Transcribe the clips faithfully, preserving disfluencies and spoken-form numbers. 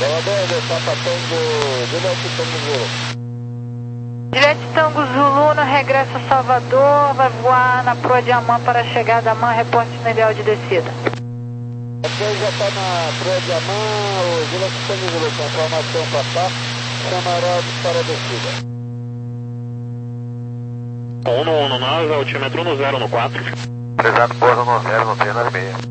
Salvador, Papa Tango, Juliette Tango Zulu. Juliette Tango Zulu, no regresso a Salvador, vai voar na proa Diamant para a chegada a Man, reporte no ideal de descida. Ok, já está na proa Diamant, o Juliette Tango Zulu, confirmação para cá, camarote para a descida. um no um no nove, altímetro no zero no quatro. Prezado, pousa no zero, no três, nas meia.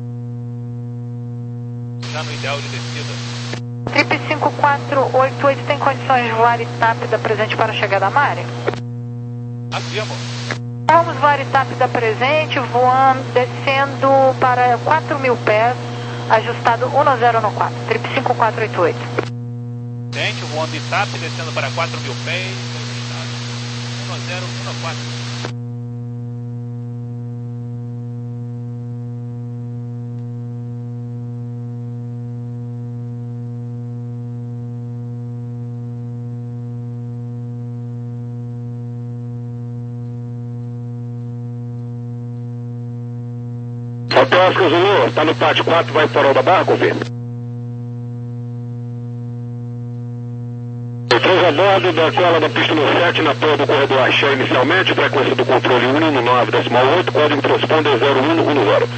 Já no ideal de descida. Trip cinco quatro oito oito tem condições de voar I T A P da presente para a chegada a Mare? Aqui, amor. Vamos voar I T A P da presente, voando, descendo para quatro mil pés, ajustado um no zero no quatro, trip cinco quatro oito oito. Gente, voando I T A P, descendo para quatro mil pés, um no zero um no quatro. Hotel Oscar Zulu, está no P A T quatro, vai para o da Barra, confirma. três a bordo da cola da pista no sete, na torre do corredor Axé inicialmente, frequência do controle um no nove, decimal oito, código transponder zero um um zero.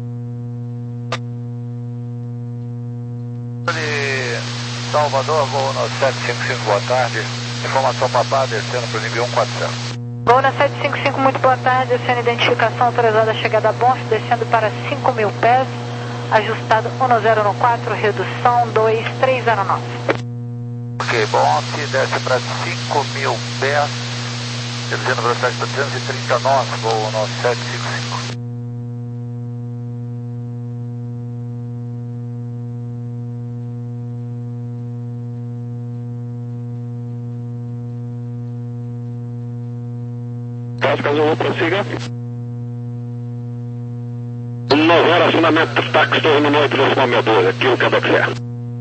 Salvador, voo no sete cinco cinco, boa tarde. Informação Papá, descendo para o nível um quatro zero. Voo na sete cinco cinco, muito boa tarde, descendo identificação autorizada a chegada a Bonf, descendo para cinco mil pés, ajustado um no zero no quatro, redução dois três zero nove. Ok, Bonf, desce para cinco mil pés, reduzindo a velocidade para trezentos e trinta nós, voo no sete cinco cinco. Oscar Zulu, prossiga. nove horas, acionamento táxi, torre no oito, decimal sessenta e dois, aqui o Quebec Serra.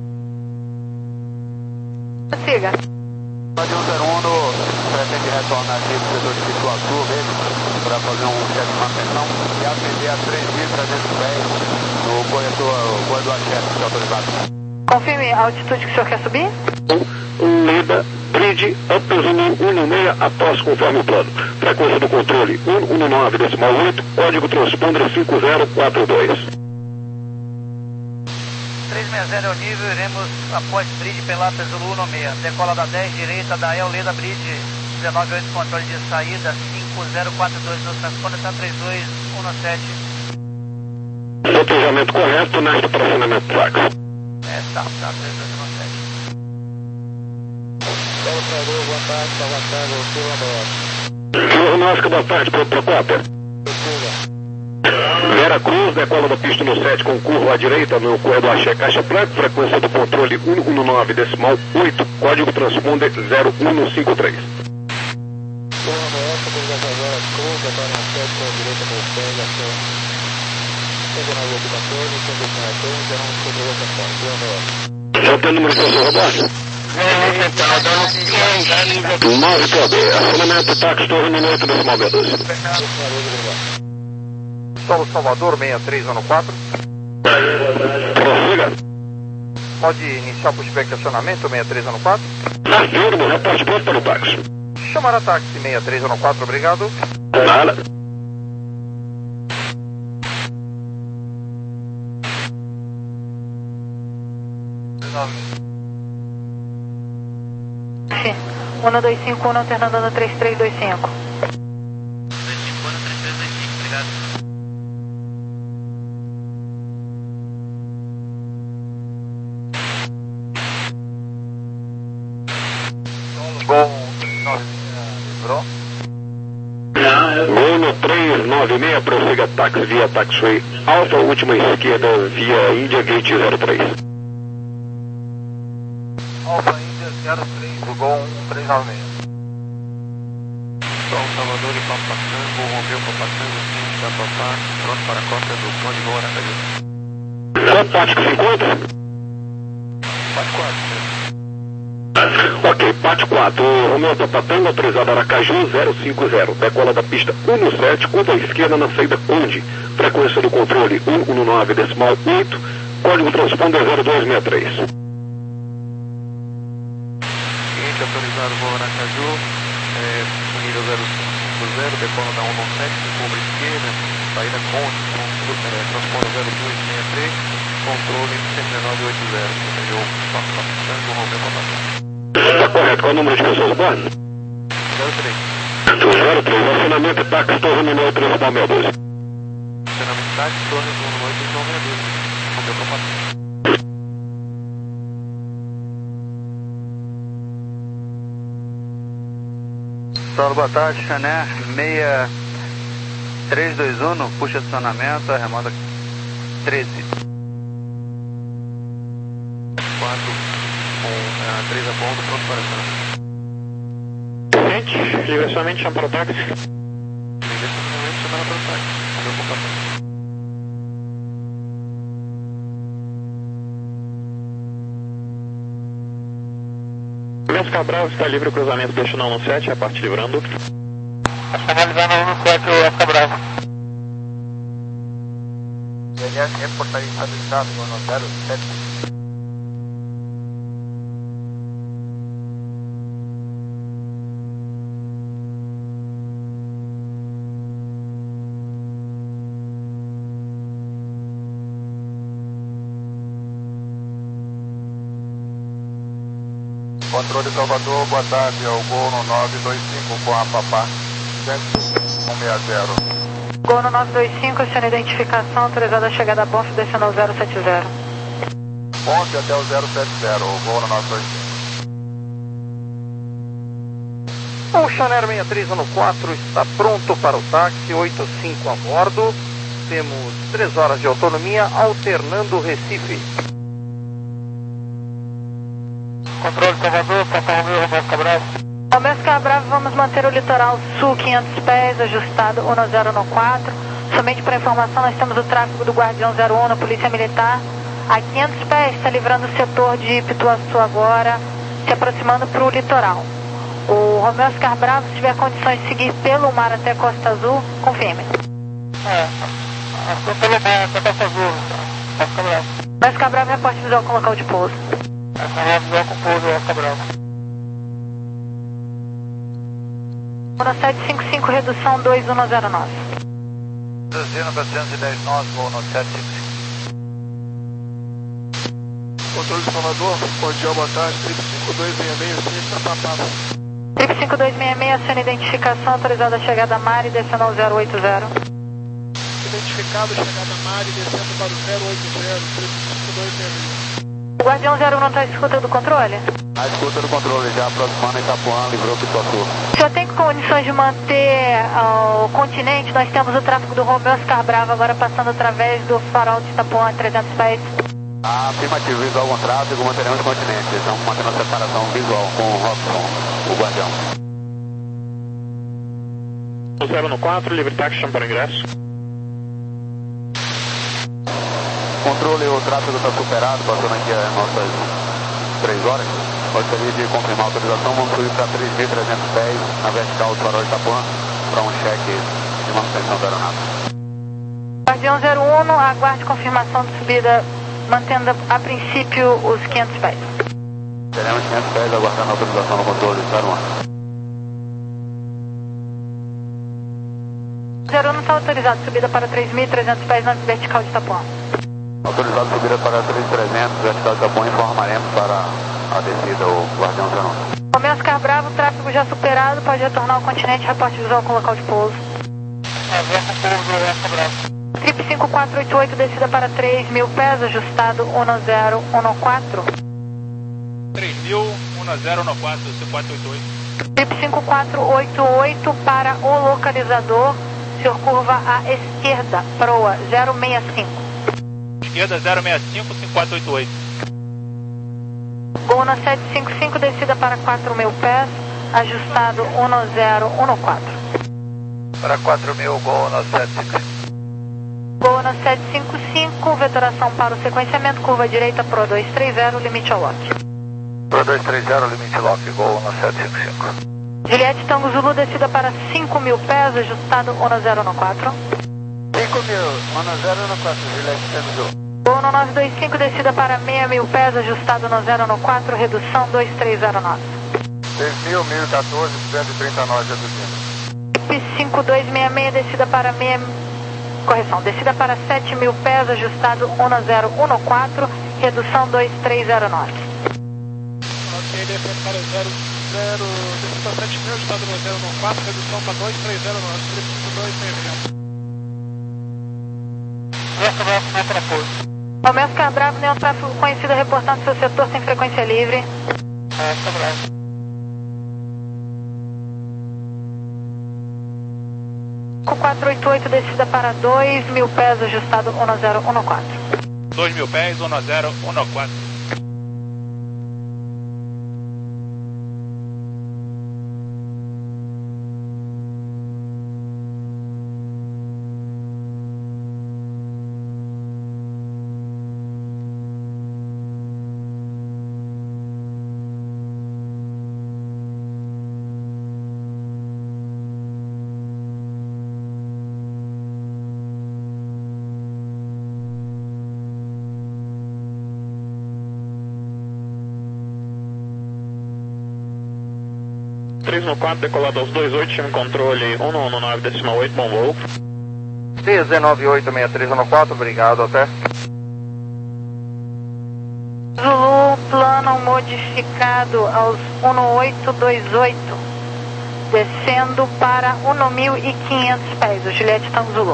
Prossiga. Pode um zero um, pretende retornar aqui para o setor de Pitu Azul, mesmo, para fazer um check de manutenção e atender a três mil trezentos pés no corretor, corredor Axé, se autorizado. Confirme a altitude que o senhor quer subir? Lida, Bridge, Upper Zulu um no seis, após conforme o plano. Frequência do controle um no nove, decimal oito, código transponder cinco zero quatro dois. três seis zero é o nível, iremos após Bridge Pelata Zulu um no seis. Decola da dez, direita da El Leda Bridge, dezenove oito, controle de saída, cinco zero quatro dois, no transponder está três dois um no sete. Sotejamento correto, nesta para acionamento táxi. É, tá, tá, três dois um no sete. Salvador, boa tarde, Salvador, Silva Senhor Nosca, boa tarde, para o Procópio. Vera Cruz, decola da pista no sete com curva à direita no corredor Axé Caixa Preta, frequência do controle um um nove, decimal oito, código transponder zero um cinco três. Já tem o número do seu Roberto? nove P B, acionamento táxi torre no oito, decimal dois. Solo Salvador, seis três um quatro. Prossiga. Pode iniciar o pushback de acionamento, seis três um quatro. Afirmo, reporte pronto para o táxi. Chamar a táxi, seis três um quatro, obrigado. Nada. um dois cinco um, alternando no três três dois cinco. dois cinco um, três três dois cinco, obrigado. Gol nove livrou. Gol no três nove seis, prossiga táxi via taxiway Alfa, última esquerda via India Gate zero três. Alfa India zero três, do Gol um três nove seis. São Salvador e Papa Tango, rompeu Papa Tango, cinco da Papa, pronto para a cota do Conde Gol Aracaju. Qual parte que se encontra? Pate quatro. Ok, Pate quatro, Romeu Papa Tango, autorizado Aracaju zero cinco zero, decola da pista um no sete, curva à esquerda na saída Conde, frequência do controle um um nove, decimal oito, código transponder zero dois seis três. autorizado voo Aracaju, é, nível zero cinco zero, decola da cento e sete, curva esquerda, saída Conte, é, transponder zero dois seis três, controle cento e dezenove oito zero, entendeu? Passando o Romeu para passar. Está correto, qual é o número de pessoas do bordo? zero três. zero três, acionamento táxi, torre número três, Palmeira doze. Acionamento táxi, torre número oito, Palmeira doze, Romeu para passar. Saulo, boa tarde, Chané, seis três dois um, puxa acionamento, a remota treze. quatro, com três a ponto, pronto para acionamento. Gente, direcionamento, chama para o táxi. Direcionamento, chama para o táxi, Romeu para passar. Cabral está livre o cruzamento destino um sete, a parte livrando. Está finalizando um sete, o F Cabral. I L S reportaria estabilizado no zero sete. Controle Salvador, boa tarde, é o Gol no nove dois cinco com a Papá, cento e sessenta. Gol no nove dois cinco, sendo identificação, autorizada a chegada a Bonf, descendo ao zero sete zero. Bonf até o zero sete zero, o Gol no nove dois cinco. O Chanel seis três um quatro está pronto para o táxi, oito cinco a bordo, temos três horas de autonomia, alternando Recife. Controle Salvador, Papa Romeu, Romeu Cabral. Romeu Cabral, vamos manter o litoral sul quinhentos pés, ajustado um zero um quatro. Somente para informação, nós temos o tráfego do Guardião zero um, Polícia Militar. A quinhentos pés, está livrando o setor de Pituaçu agora, se aproximando para o litoral. O Romeu Oscar Bravo, se tiver condições de seguir pelo mar até Costa Azul, confirme. É, estou pelo mar até Costa Azul, Oscar Bravo. Romeu Oscar Bravo, reporte visual com local de pouso. Essa é a visual com pouso, Oscar Bravo. um sete cinco cinco, redução dois um zero nove. Destino quatrocentos e dez nós, voo no sete cinco cinco. Controle Salvador, bom dia, boa tarde, triplo cinco dois seis seis, seis para Papá. triplo cinco dois seis seis, sendo identificação, autorizada a chegada a Mari, descendo ao zero oito zero. Identificado, chegada a Mari, descendo para o zero oito zero, triplo cinco dois seis seis. O Guardião zero um não está à escuta do controle? A escuta do controle, já aproximando Itapuã, livrou Pituaçu. O senhor tem condições de manter uh, o continente? Nós temos o tráfego do Romeu Oscar Bravo agora passando através do farol de Itapuã, trezentos pés. Afirmativo, visual com tráfego, manteremos o continente. Estamos mantendo a separação visual com o Robson, o Guardião. zero um quatro, livre táxi, chama para o ingresso. Controle, o tráfego está superado, passando aqui as nossas três horas. Gostaria de confirmar a autorização, vamos subir para três mil e trezentos pés na vertical do farol de Itapuã para um cheque de manutenção da aeronave. Guardião zero um, aguarde confirmação de subida, mantendo a princípio os quinhentos pés. Teremos quinhentos pés aguardando a autorização no controle zero um. zero um está autorizado, subida para três mil e trezentos pés na vertical de Itapuã. Autorizado subida para três mil e trezentos, vertical de Itapuã, informaremos para a descida, o Guardião zero um. Romeu Oscar Bravo, tráfego já superado, pode retornar ao continente, reporte visual com local de pouso. Avião com pouso, Oscar Bravo. Trip cinco quatro oito oito, descida para três mil pés, ajustado um zero um quatro. três mil, um zero um quatro, cinco quatro oito oito. Trip cinco quatro oito oito para o localizador, senhor curva à esquerda, proa zero seis cinco. Esquerda zero seis cinco, cinco quatro oito oito. Gol na sete cinco cinco, descida para quatro mil pés, ajustado um zero um quatro. Para quatro mil, gol no sete cinco cinco. Gol na sete cinco cinco, vetoração para o sequenciamento, curva direita, Pro dois três zero, limite ao lock. Pro dois três zero, limite lock, gol no sete cinco cinco. Juliette Tango Zulu, descida para cinco mil pés, ajustado um zero um quatro. cinco mil, um zero um quatro, Juliette Tango Zulu. Gol no nove dois cinco, descida para seis mil pés, ajustado no zero um quatro, redução dois três zero nove. seis mil, mil e quatorze, duzentos e trinta nós reduzindo. cinco dois seis seis, descida para meia... Correção, descida para sete mil pés, ajustado um zero um quatro, redução dois três zero nove. Ok, descendo para zero zero, descida para sete mil, ajustado um zero um quatro, redução para dois três zero nove, cinco dois seis seis. Ao menos Car Bravo, nenhum tráfego conhecido reportando seu setor sem frequência livre. É, Car Bravo. quatro oito oito, descida para dois mil pés, ajustado um zero um quatro. dois mil pés, um zero um quatro. três um quatro, decolado aos dois oito, chama controle um um nove decimal oito, bom voo. D Z nove oito seis três um quatro, obrigado, até. Zulu, plano modificado aos um oito dois oito, descendo para um mil e quinhentos pés, o Juliette Tango Zulu.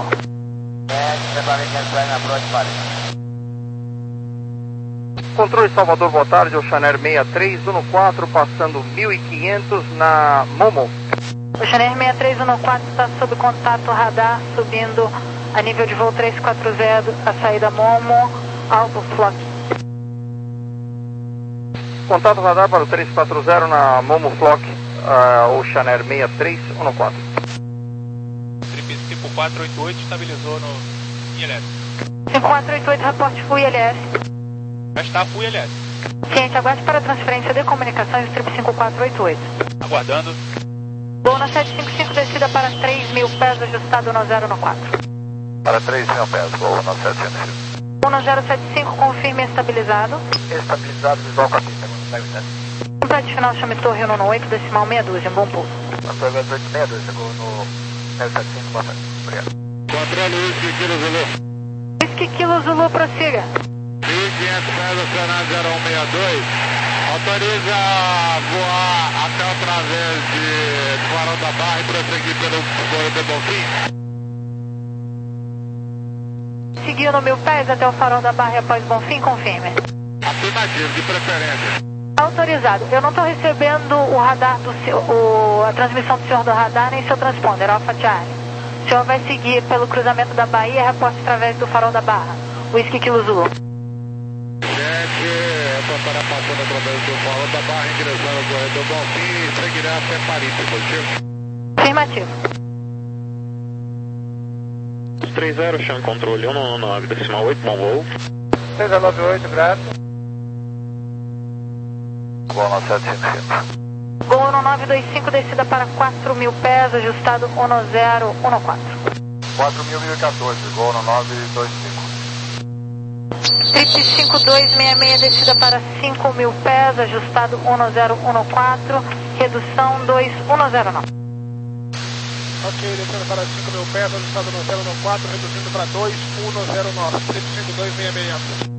Controle Salvador, boa tarde, Ocean Air seis três um quatro, passando mil e quinhentos na Momo. Ocean Air seis três um quatro está sob contato radar, subindo a nível de voo três quatro zero, a saída Momo, Alto Flock. Contato radar para o três quatro zero na Momo Flock, uh, Ocean Air seis três um quatro. Trip cinco quatro oito oito estabilizou no I L S. cinco quatro oito oito, reporte F U I L S. Já está F U I L S. Ciente, aguarde para transferência de comunicações do Trip cinco quatro oito oito. Aguardando. Voo na sete cinco cinco, descida para três mil pés, ajustado um zero um quatro. Para três mil pés, voo no sete cinco cinco. um zero sete cinco, confirme estabilizado. Estabilizado, visual com a pista, Complete final, chame torre um oito, decimal meia dúzia, bom pouso. Controle oito seis dois, chegou no zero sete cinco, boa tarde. Obrigado. Controle Whisky Kilo Zulu. Whisky Kilo Zulu, prossiga. mil e quinhentos pés, Oceanário zero um seis dois. Autoriza voar até através de Farol da Barra e prosseguir pelo corredor Bonfim. Seguiu no mil pés até o Farol da Barra e após Bonfim, confirme. Afirmativo, de preferência. Autorizado. Eu não estou recebendo o radar do seu, o, a transmissão do senhor do radar nem seu transponder, Alpha Charlie. O senhor vai seguir pelo cruzamento da Bahia e reporte através do Farol da Barra. Whisky Kilo Zulu. Gente, essa estará passando através do Farol da Barra em direção ao corredor Bonfim e seguirá até Paris, positivo? Afirmativo. três zero, chama controle um um nove decimal oito, bom voo. três zero nove oito, graças. Voo no sete cinco cinco. Gol um nove dois cinco, descida para quatro mil pés, ajustado um zero um quatro. quatro mil, mil e quatorze, voo no nove dois cinco. Trip cinco dois seis seis, descida para cinco mil pés, ajustado um zero um quatro, redução dois um zero nove. Ok, descendo para cinco mil pés, ajustado no zero um quatro, reduzindo para dois um zero nove, trip cinco dois seis seis.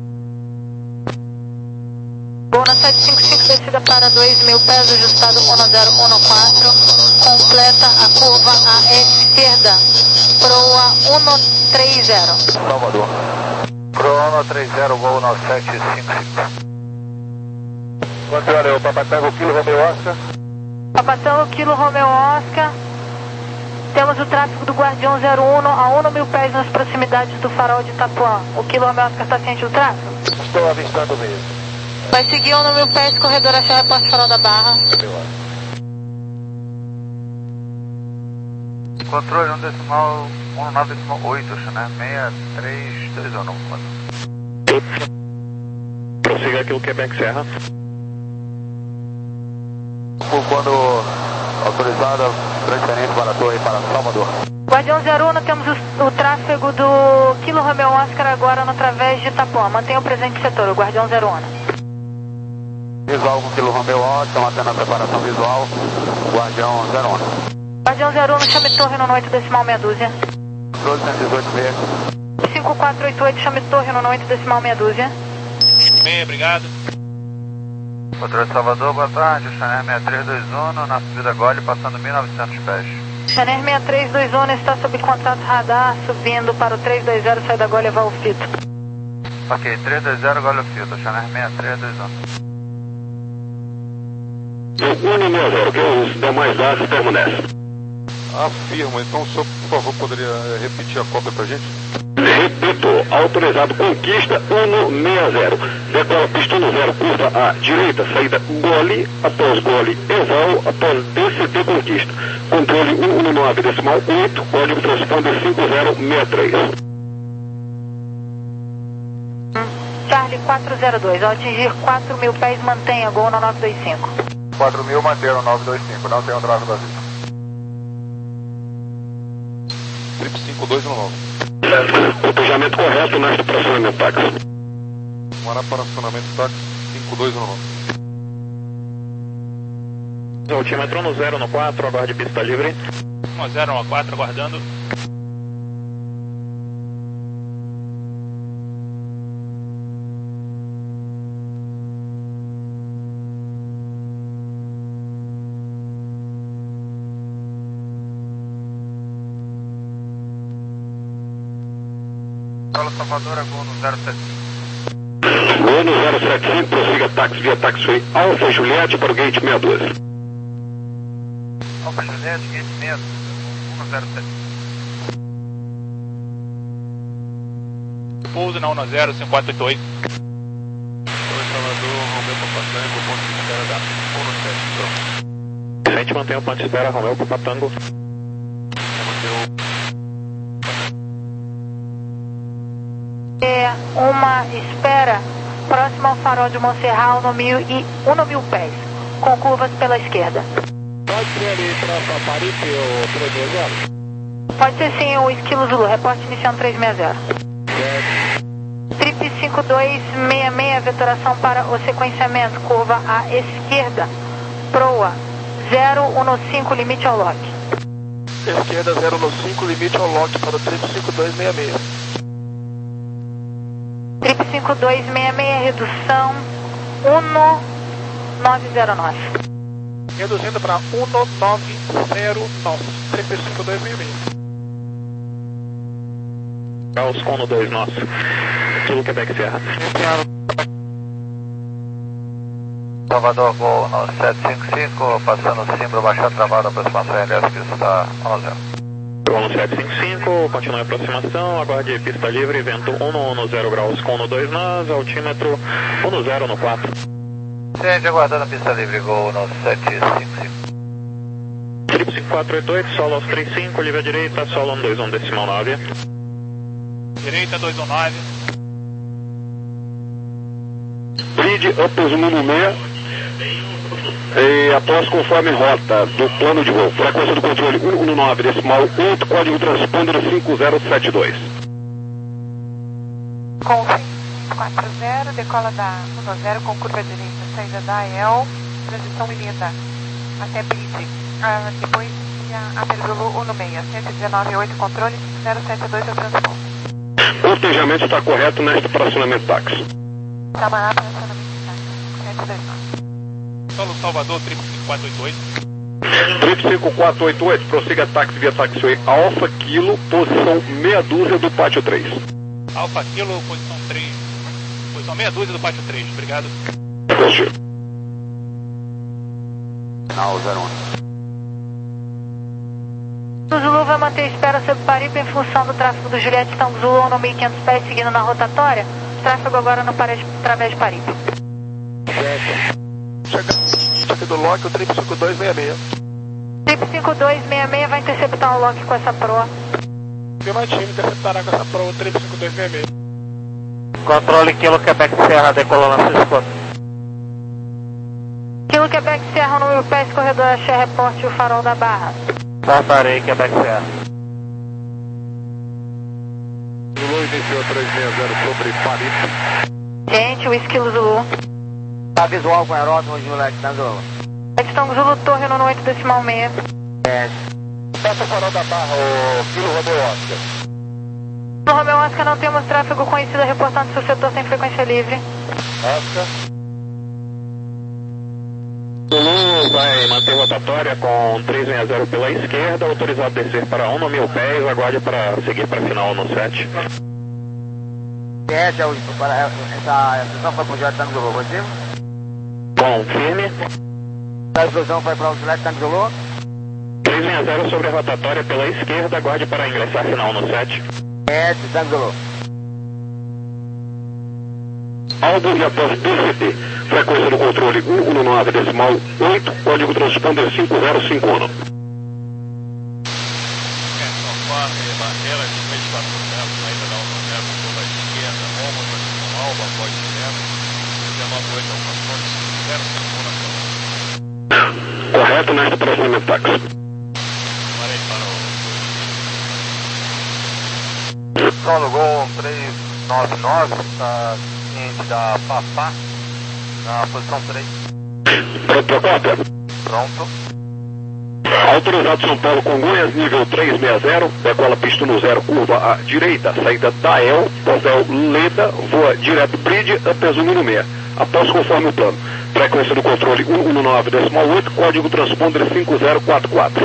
Gol na sete cinco cinco, descida para dois mil pés, ajustado um zero um quatro, completa a curva à esquerda, proa um três zero. Salvador. Proa um três zero, voo no sete cinco cinco. Controle, o Papatango, Kilo Romeo Oscar. Papatango, Kilo Romeo Oscar. Temos o tráfego do Guardião zero um a um mil pés nas proximidades do farol de Itapuã. O Kilo Romeo Oscar está ciente do tráfego? Estou avistando mesmo. Vai seguir um mil pés, corredor achar reporte farol da Barra. Controle um decimal, um nove decimal oito, né? seis três dois um quatro. Prossiga aqui o Quebec Serra. Quando autorizada, transferência para a torre para Salvador. Guardião zero um, temos o, o tráfego do Kilo Romeo Oscar agora no través de Itapuã. Mantenha o presente setor, o Guardião zero um. Visual com Kilo Romeo Alto, estamos tendo a separação visual, Guardião zero um. Guardião zero um, chame torre no oito decimal meia dúzia. doze cento e dezoito meia. cinco quatro oito oito, chame torre no oito decimal meia dúzia. Meia, obrigado. Controle de Salvador, boa tarde, Chanel seis três dois um, na subida Gole, passando mil e novecentos pés. Chanel seis três dois um está sob contato radar, subindo para o três dois zero, sai da Gole e o fito. Ok, três dois zero, Gole o fito, Chanel seis três dois um. Uno meia zero, que os demais dados permanecem. Afirma, então o senhor, por favor, poderia repetir a cópia pra gente? Repito, autorizado conquista cento e sessenta. Decola pistão zero, curva à direita, saída Gole, após Gole, Eval, após D C T conquista. Controle cento e dezenove decimal oito, código transponder cinco zero seis três. Charlie quatro zero dois, ao atingir quatro mil pés, mantenha Gol no nove dois cinco. quatro mil, manter no nove dois cinco, não tem um tráfego vazio. Trip cinco dois um nove. Cotejamento correto neste fracionamento táxi. Mará para acionamento táxi cinco dois um nove. Altímetro no zero no quatro, aguarde pista livre. um zero um quatro, aguardando. Paulo Salvador, Gol no zero sete cinco. Gol no zero sete cinco, prossiga táxi via taxiway Alfa Juliette para o gate sessenta e dois. Alfa Juliette, gate sessenta e dois, um zero sete cinco. Pouso na um zero, cinco quatro oito oito. Oi, Salvador, Romeu Papatango, ponto de espera da um sete. A gente mantém o ponto de espera, Romeu Papatango. É uma espera próxima ao farol de Monserral no mil e um no mil pés, com curvas pela esquerda. Pode ser ali para Paripe ou três dois zero? Pode ser sim, o Esquilo Zulu, reporte iniciando três seis zero. Trip cinco dois seis seis, vetoração para o sequenciamento, curva à esquerda, proa zero um no cinco, limite ao lock. Esquerda zero no cinco, limite ao lock para o trip cinco dois seis seis. Trip cinco dois seis seis, redução um nove zero nove. Reduzindo para um nove zero nove, trip cinco dois seis seis. Caos Cono dois, nosso. Sul Quebec Serra. Salvador, Gol no sete cinco cinco, passando o símbolo, baixar travado, aproximação L S, que está um zero. Gol no sete cinco cinco, continue a aproximação, aguarde pista livre, vento um zero graus, Cono dois nós, altímetro um zero no quatro. Gente, aguardando a pista livre, Gol no sete cinco cinco. Trip cinco quatro oito oito, solo aos três cinco, livre à direita, solo um dois um decimal nove. Direita dois um nove. Lead upos um seis, e após conforme rota do plano de voo, frequência do controle um um nove decimal oito, código transponder cinco zero sete dois. Com quatro zero, decola da um zero com curva direita, saída da A E L, transição Ilita, até Bridge. Ah, depois a Amerzulu um seis, cento e dezenove oito, controle zero sete dois, eu transporte. Cotejamento está correto neste fracionamento táxi. Samará para acionamento táxi, sete dois nove. Solo Salvador, trip cinco quatro oito oito. Trip cinco quatro oito oito, prossiga táxi via taxiway Alfa Kilo, posição meia dúzia do pátio três. Alfa Kilo, posição três. Posição meia dúzia do pátio três, obrigado. Positivo. Final zero um. O Zulu vai manter a espera sobre Paripe em função do tráfego do Juliette Tango Zulu no mil e quinhentos pés, seguindo na rotatória. Tráfego agora no Paris, através de Paripe. Chega do lock, o trip cinco dois seis seis. Trip cinco dois seis seis vai interceptar o lock com essa proa. Afirmativo, interceptará com essa proa, trip cinco dois seis seis. Controle Kilo Quebec Serra, decolou na Cisco. Kilo Quebec Serra no mil pés, corredor Axé, reporte o farol da Barra. Passarei Quebec Serra. Zulu iniciou três seis zero sobre Paripe. Gente, o Esquilo Zulu. Tá visual com aeródromo, Juliette Tango. Tango Zulu, torre no oito decimal seis. É. Peça farol da Barra, o Kilo Romeu Oscar. No Romeu Oscar não temos tráfego conhecido reportando seu setor sem frequência livre. Oscar. Zulu vai manter rotatória com trezentos e sessenta pela esquerda, autorizado a descer para um mil pés, aguarde para seguir para final no sete. Essa, essa explosão foi pro Juliette Tango Zulu, positivo? Bom, firme. Essa explosão foi para o Juliette Tango Zulu? trezentos e sessenta sobre a rotatória pela esquerda, aguarde para ingressar final no sete. S, Tango Zulu. Aldo e após D C T, frequência do controle cento e dezanove decimal oito, código transponder cinco zero cinco um. Conforme barreira de três quatro zero, saída da Alfa zero, curva esquerda, Roma, posição alba, após zero, dezenove oito, Alfa Fox, zero cinco um na frente. Correto nesta próxima táxi. Parei para o... Solo Gol três nove nove, está ciente da Papá, na posição três. Pronto para cópia? Pronto. Autorizado São Paulo Congonhas, nível trezentos e sessenta, decola pista no zero, curva à direita, saída da E L, Posel Leda, voa direto bridge, apesume no meia. Após conforme o plano. Frequência do controle cento e dezanove decimal oito, código transponder cinco zero quatro quatro.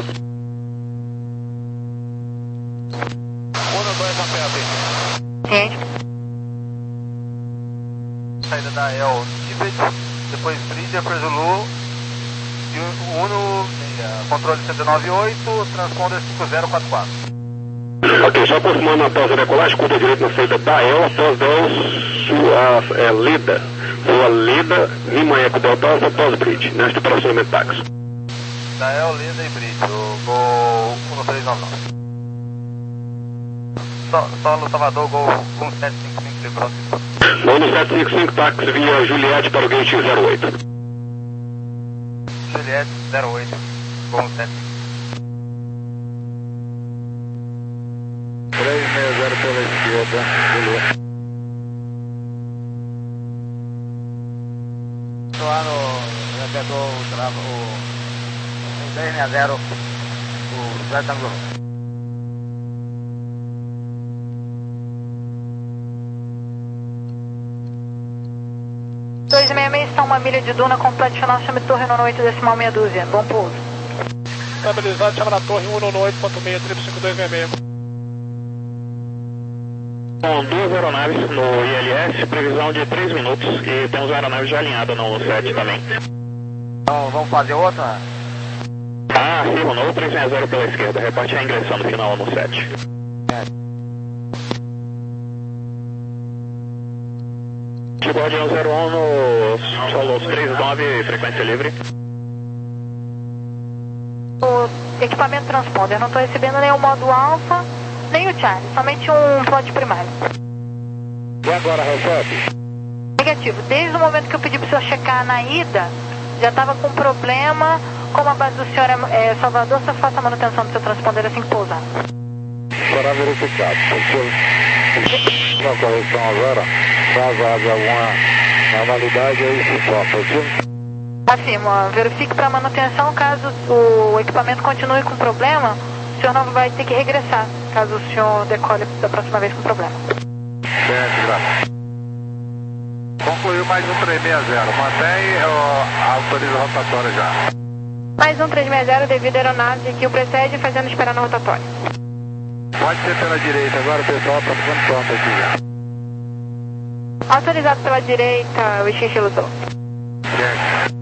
um dois a pé, Ciente. saída da E L, Tibet, depois bridge, depois Zulu, e o Uno, controle cento e noventa e oito, transponder cinco zero quatro quatro. Ok, só confirmando após a decolagem, curva direita na saída da E L, após dez, sua é, Leda, voa Leda, Lima Eco Delta Alfa, após bridge, nesta próxima táxi. Da E L, Leda e bridge, o Gol um três nove nove. Só, só no Salvador, Gol um sete cinco cinco, liberou cinco. Vamos no sete cinco cinco, táxi via Juliette para o gate zero oito. Juliette zero oito, Gol um sete cinco. trezentos e sessenta pela esquerda, Zulu. Lá no repetor, o trava, o trezentos e sessenta, o Juliette Tango Zulu. dois seis seis está uma milha de duna, completo final, chame torre no oito decimal meia dúzia. Bom pouso. Estabilizado, chama na torre um nove oito ponto seis, triplo cinco dois seis seis. Com duas aeronaves no I L S, previsão de três minutos, e temos uma aeronave já alinhada no sete também. Então vamos fazer outra? Ah, sim, Renault trezentos e sessenta pela esquerda, reparte a ingressão no final no sete. Guardião zero um no Solos três nove, frequência livre. O equipamento transponder, não estou recebendo nem o modo alfa, nem o Charlie, somente um plot primário. E agora, recebe? Negativo, desde o momento que eu pedi para o senhor checar na ida, já estava com problema, como a base do senhor é, é Salvador, só faça a manutenção do seu transponder assim que pousar. Será verificado, porque na correção agora, caso haja alguma normalidade, aí se toca, ok? Afirmo, verifique para manutenção, caso o equipamento continue com problema, o senhor não vai ter que regressar, caso o senhor decole da próxima vez com problema. Certo, graças. Concluiu mais um trezentos e sessenta, mantém ou autoriza a rotatória já? Mais um trezentos e sessenta devido à aeronave que o precede, fazendo esperar na rotatória. Pode ser pela direita, agora o pessoal está ficando pronto aqui já. Autorizado pela direita, o Xixi lutou. Certo.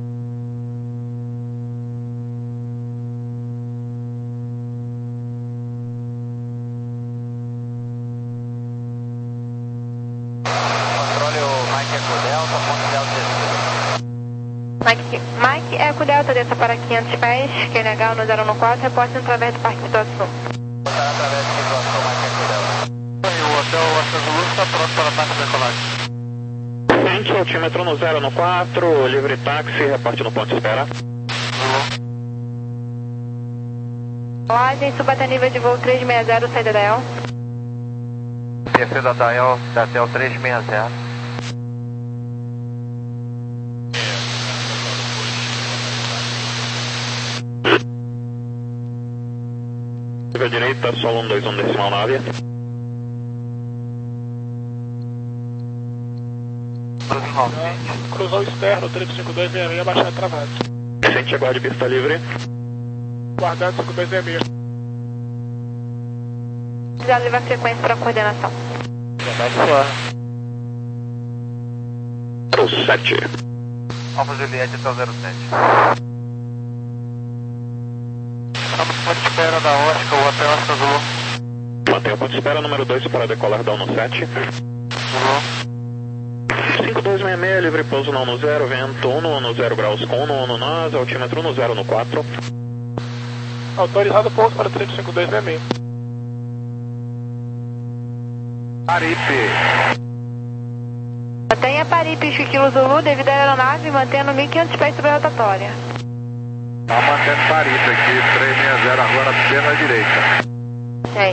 Controle o Mike Eco Delta, ponto Delta descida. Mike, Mike Eco Delta, desça para quinhentos pés, Q N H no zero um quatro, reporte através do Parque Situação. Botar através do situação Mike Eco Delta. E o hotel Oscar Zulu está pronto para ataque de decolagem. Frente, altímetro no zero um quatro, livre táxi, reporte no ponto de espera. Colagem, subata nível de voo trezentos e sessenta, saída da E L. Descida da E L, da T E L trezentos e sessenta. livre direita, solo um dois um decimal nove. Cruzou externo, triplo cinco dois seis seis, baixado travado. Sente, aguarde pista livre. Guardado cinco dois seis seis. Já leva a frequência para coordenação. Pro sete. Alfa Juliette até o zero sete. Estamos com ponto de espera da Oscar, o Hotel Oscar Zulu. Mantenha o ponto de espera número dois para decolar da um sete. Zulu. cinco dois seis seis, livre pouso no zero, vento um no zero graus com um no nós, altímetro no zero no quatro. Autorizado pouso para triplo cinco dois seis seis. Paripe. Mantenha Paripe, Chiquilo Zulu, devido à aeronave, mantendo mil e quinhentos pés sobre a rotatória. Tá mantendo Paripe aqui, três seis zero agora, bem na direita. É.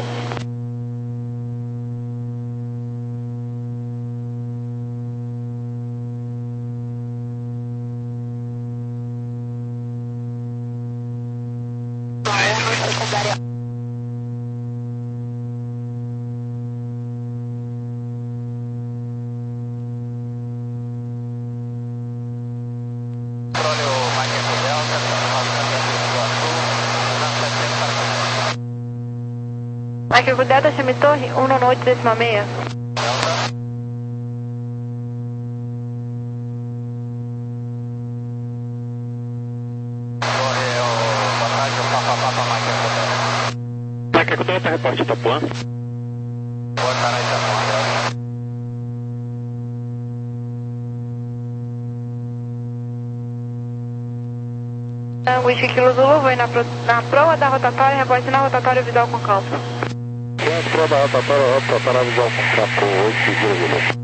Mike Delta, Semitorre, um nono oito decimal seis. Mike Delta, reporte Itapuã. Boa cara, Itapuã. Tango e Chiquilo Zulu, vou na, pro, na proa da rotatória, reporte na rotatória visual com campo. Proa da rotatória, rotatória visual com campo, oito Zulu.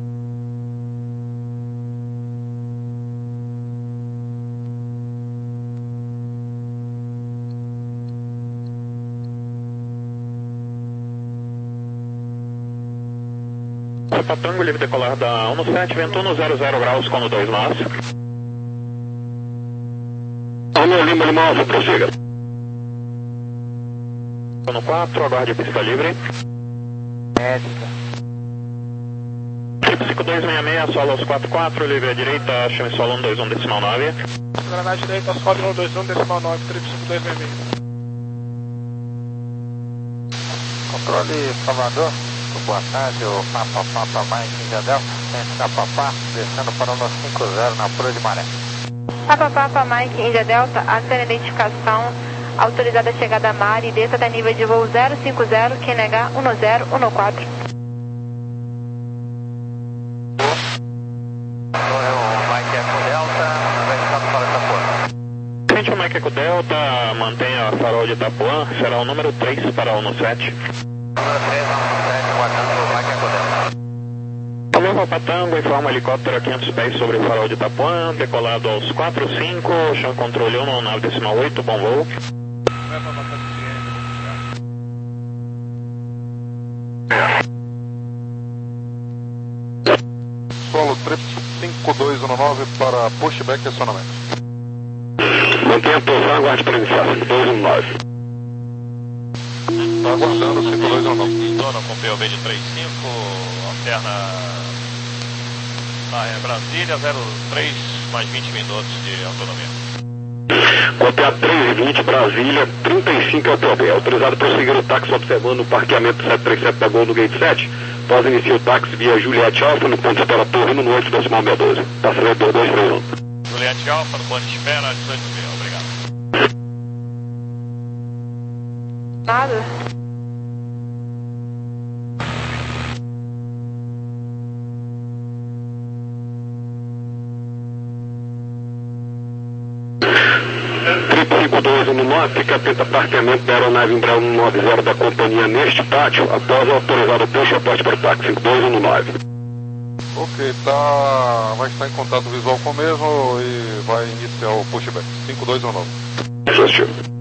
Tango, livre decolar da um sete, vento um no zero zero graus com dois nós. Alô, Lima Lima Alfa, prossiga. No quatro, aguarde pista livre. Médica. cinco dois seis seis, solo aos quatro quatro, livre à direita, chame solo um dois um decimal nove. Granada direita, solo um dois um decimal nove, triplo cinco dois seis seis. Controle Salvador, boa tarde, o Papa Papa mais Índia Delta, centro da Papá, descendo para o nosso cinco zero na Pura de Maré. Papa Papa Mike Índia Delta, acena identificação, autorizada a chegada a mar e desça até nível de voo zero cinco zero, Q N H um zero um quatro. Mike Eco Delta, avançado para Itapuã. Frente ao Mike Eco Delta, mantenha a farol de Itapuã, será o número três para o sete. Número três, um sete, guardando o Mike Eco Delta. Alô, Papa Tango, informa helicóptero a quinhentos pés sobre o farol de Itapuã, decolado aos quatro cinco, chão controle um, nave decimal oito, bom voo. Solo triplo cinco dois um nove para pushback e acionamento. Mantenha a posição, aguarde para iniciar, cinco dois um nove. Está aguardando cinco dois um nove. Zona com P O B de trinta e cinco, alterna na Brasília, zero três mais vinte minutos de autonomia. Copiar três e vinte, Brasília, trinta e cinco é o P O B. Autorizado para seguir o táxi observando o parqueamento sete três sete da Gol no Gate sete. Após iniciar o táxi via Juliette Alfa no ponto de espera Torre no oito decimal seis doze. Passageiro dois três um. Juliette Alfa no ponto de espera, dezoito mil, obrigado. Nada. cinco dois um nove, fica atento a parqueamento da aeronave Embraer cento e noventa da companhia neste pátio, após o autorizado push aporte para o táxi cinco dois um nove. Ok, tá, vai estar em contato visual com o mesmo e vai iniciar o pushback cinco dois um nove. Positivo.